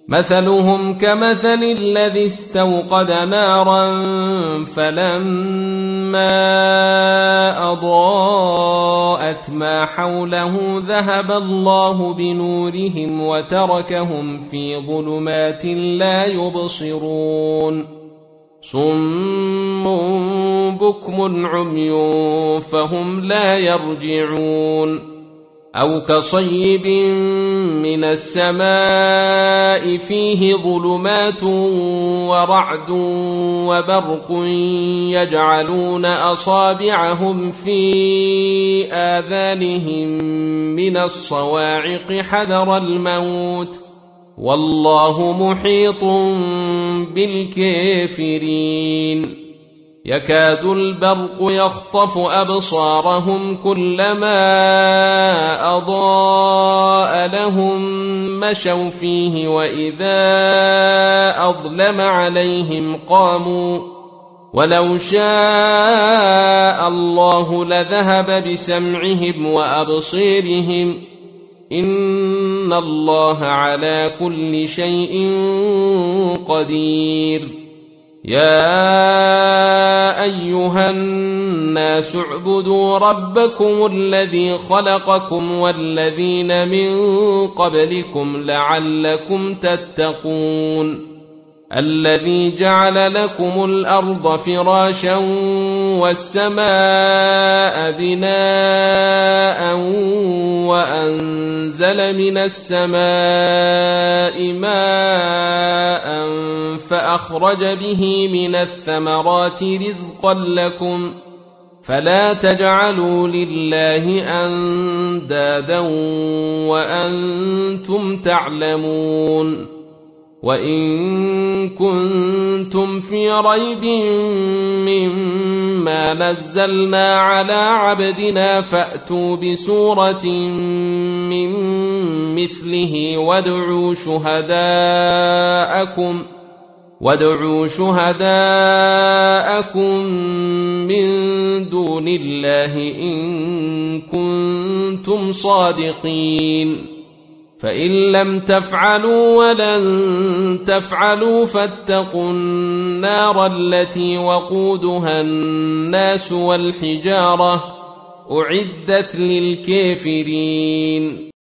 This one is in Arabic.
مثلهم كمثل الذي استوقد نارا فلما أضاءت ما حوله ذهب الله بنورهم وتركهم في ظلمات لا يبصرون صم بكم عمي فهم لا يرجعون أو كصيب من السماء فيه ظلمات ورعد وبرق يجعلون أصابعهم في آذانهم من الصواعق حذر الموت والله محيط بالكافرين يكاد البرق يخطف أبصارهم كلما أضاء لهم مشوا فيه وإذا أظلم عليهم قاموا ولو شاء الله لذهب بسمعهم وأبصيرهم إن الله على كل شيء قدير يا أيها الناس اعبدوا ربكم الذي خلقكم والذين من قبلكم لعلكم تتقون الذي جعل لكم الأرض فراشا والسماء بناء وأنزل من السماء ماء فأخرج به من الثمرات رزقا لكم فلا تجعلوا لله أندادا وأنتم تعلمون وإن كنتم في ريب مما نزلنا على عبدنا فأتوا بسورة من مثله وادعوا شهداءكم من دون الله إن كنتم صادقين فإن لم تفعلوا ولن تفعلوا فاتقوا النار التي وقودها الناس والحجارة أعدت للكافرين